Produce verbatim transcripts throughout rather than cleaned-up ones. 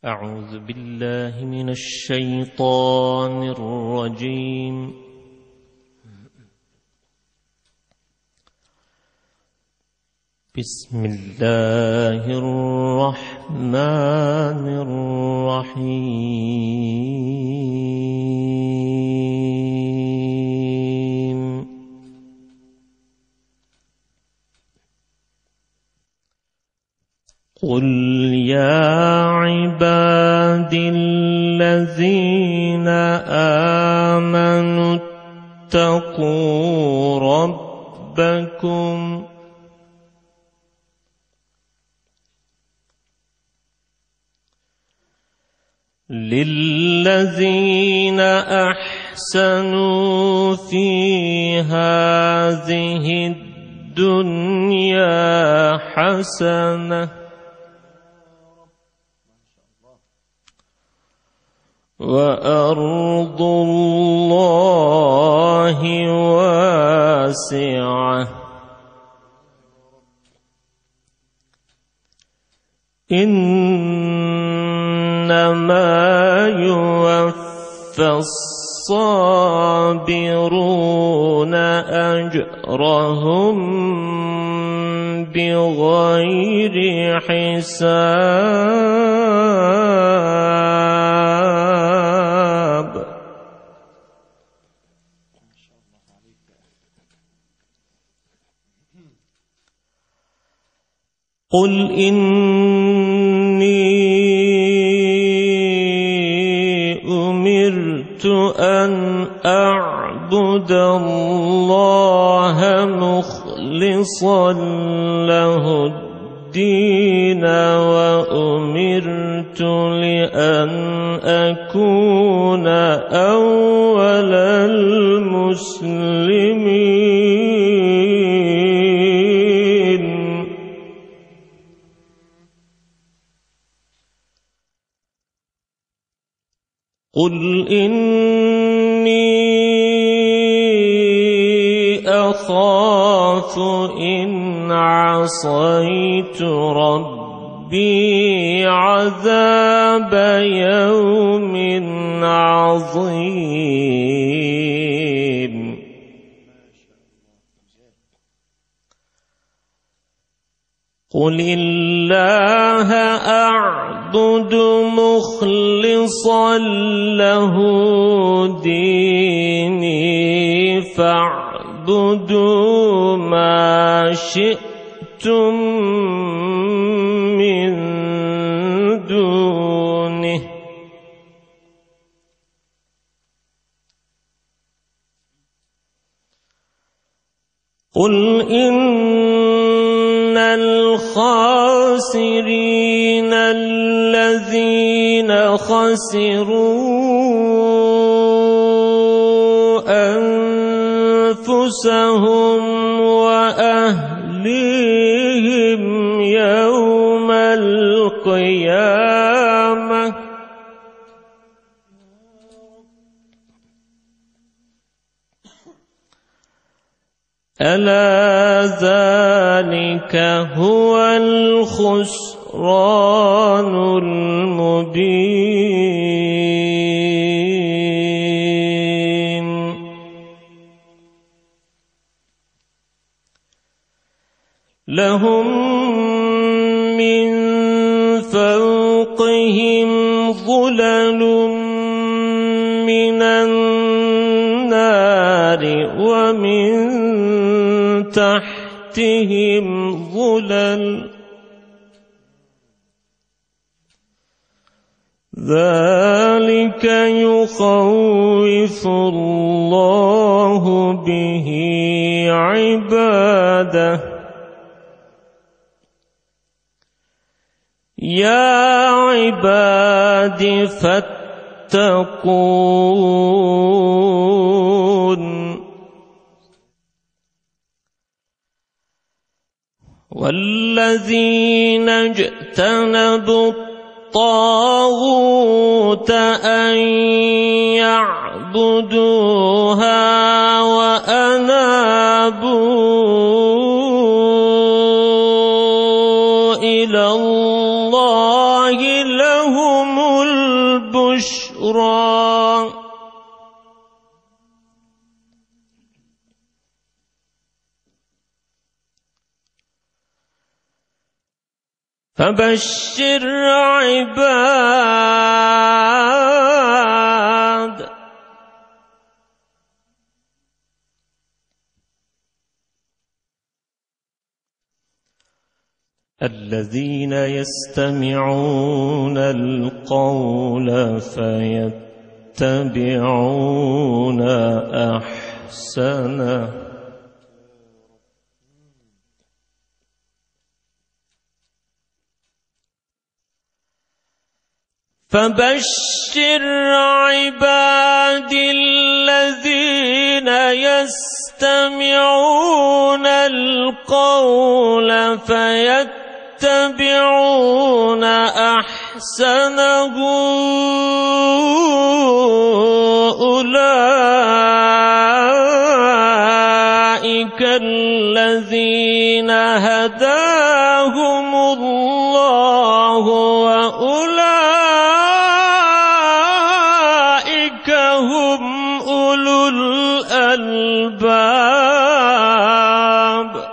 أعوذ بالله من الشيطان الرجيم. بسم الله الرحمن الرحيم. قل يا عبادي الذين آمنوا اتقوا ربكم للذين أحسنوا في هذه الدنيا حسنة وأرض الله واسعة إنما يوفى الصابرون أجرهم بغير حساب. قل إني أمرت أن أعبد الله مخلصا له الدين وأمرت لأن أكون أول المسلمين. قل إني أخاف إن عصيت ربي عذاب يوم عظيم. قل الله أعبد مخلصا له ديني فاعبدوا ما شئتم من دونه. قل إن الخاسرين الذين خسروا أنفسهم وأهليهم يوم القيامة ألا ذلك هو الخسران المبين. لهم من فوقهم ظلل من النار ومن تحتهم ظلل ذلك يخوف الله به عباده. يا عباد فاتقون والذين اجتنبوا الطاغوت أن يعبدوها وأنابوا إلى الله لهم بشرى فبشر عباد الذين يستمعون القول فيتبعون أحسنه فبشر عبادي الذين يستمعون القول فيتبعون أحسنه أولئك الذين هداهم الله وأولئك هم أولو الألباب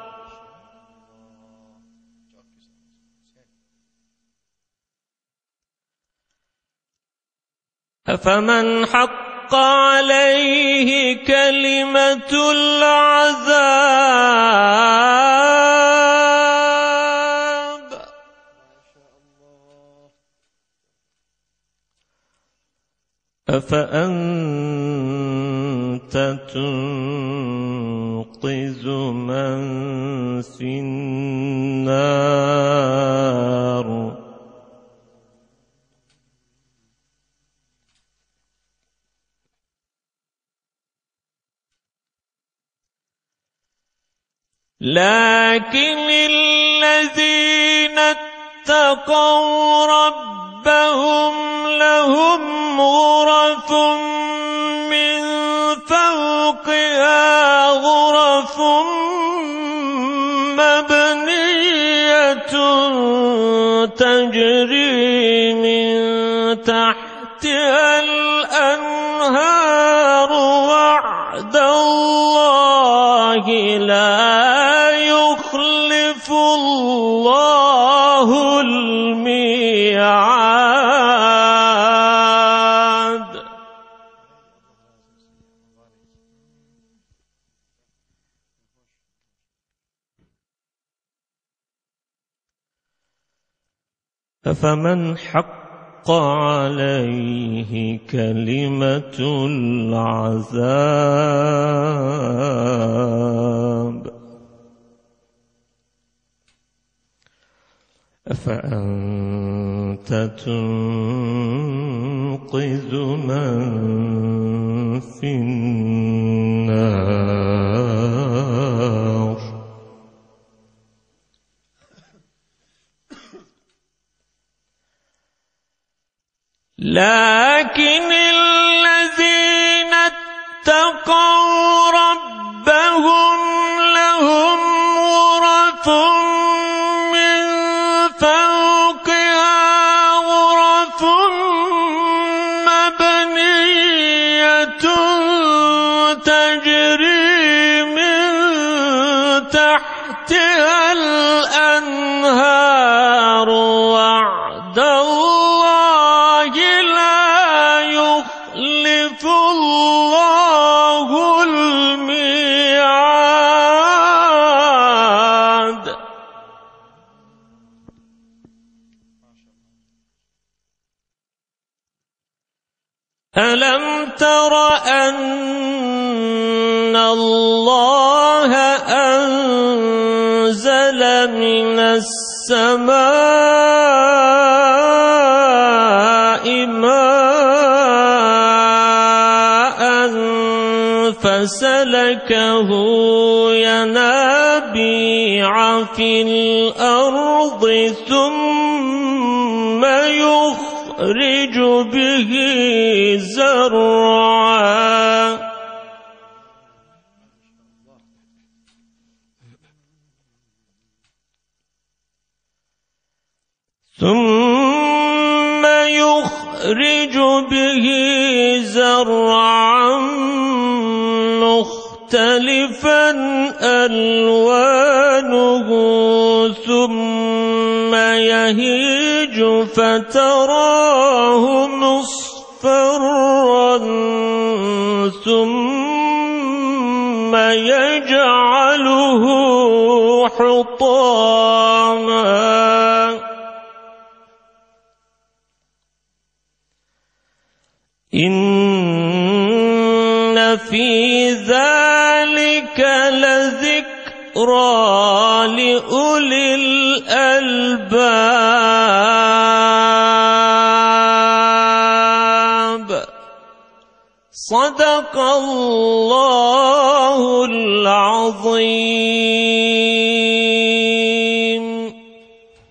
أفمن حق عليه كلمة العذاب أفأنت تنقذ من في النار لكن الذين اتقوا ربهم لهم غرف من فوقها غرف مبنية تجري من تحتها الأنهار وعد الله لا يخلف الله الميعاد أفمن حق عليه كلمة العذاب أفأنت تنقذ من في النار لكن الذين اتقوا ربهم لهم غرف من فوقها غرف مبنية تجري من تحتها الأنهار وعد الله لا يخلف الله الميعاد ألم تر أن الله أنزل من السماء ماء فسلكه ينابيع في الأرض ثم يخرج به زرعا ثم يخرج يخرج به زرعا مختلفا ألوانه ثم يهيج فتراه مصفرا ثم يجعله حطاما إن في ذلك لذكرى لأولي الألباب صدق الله العظيم.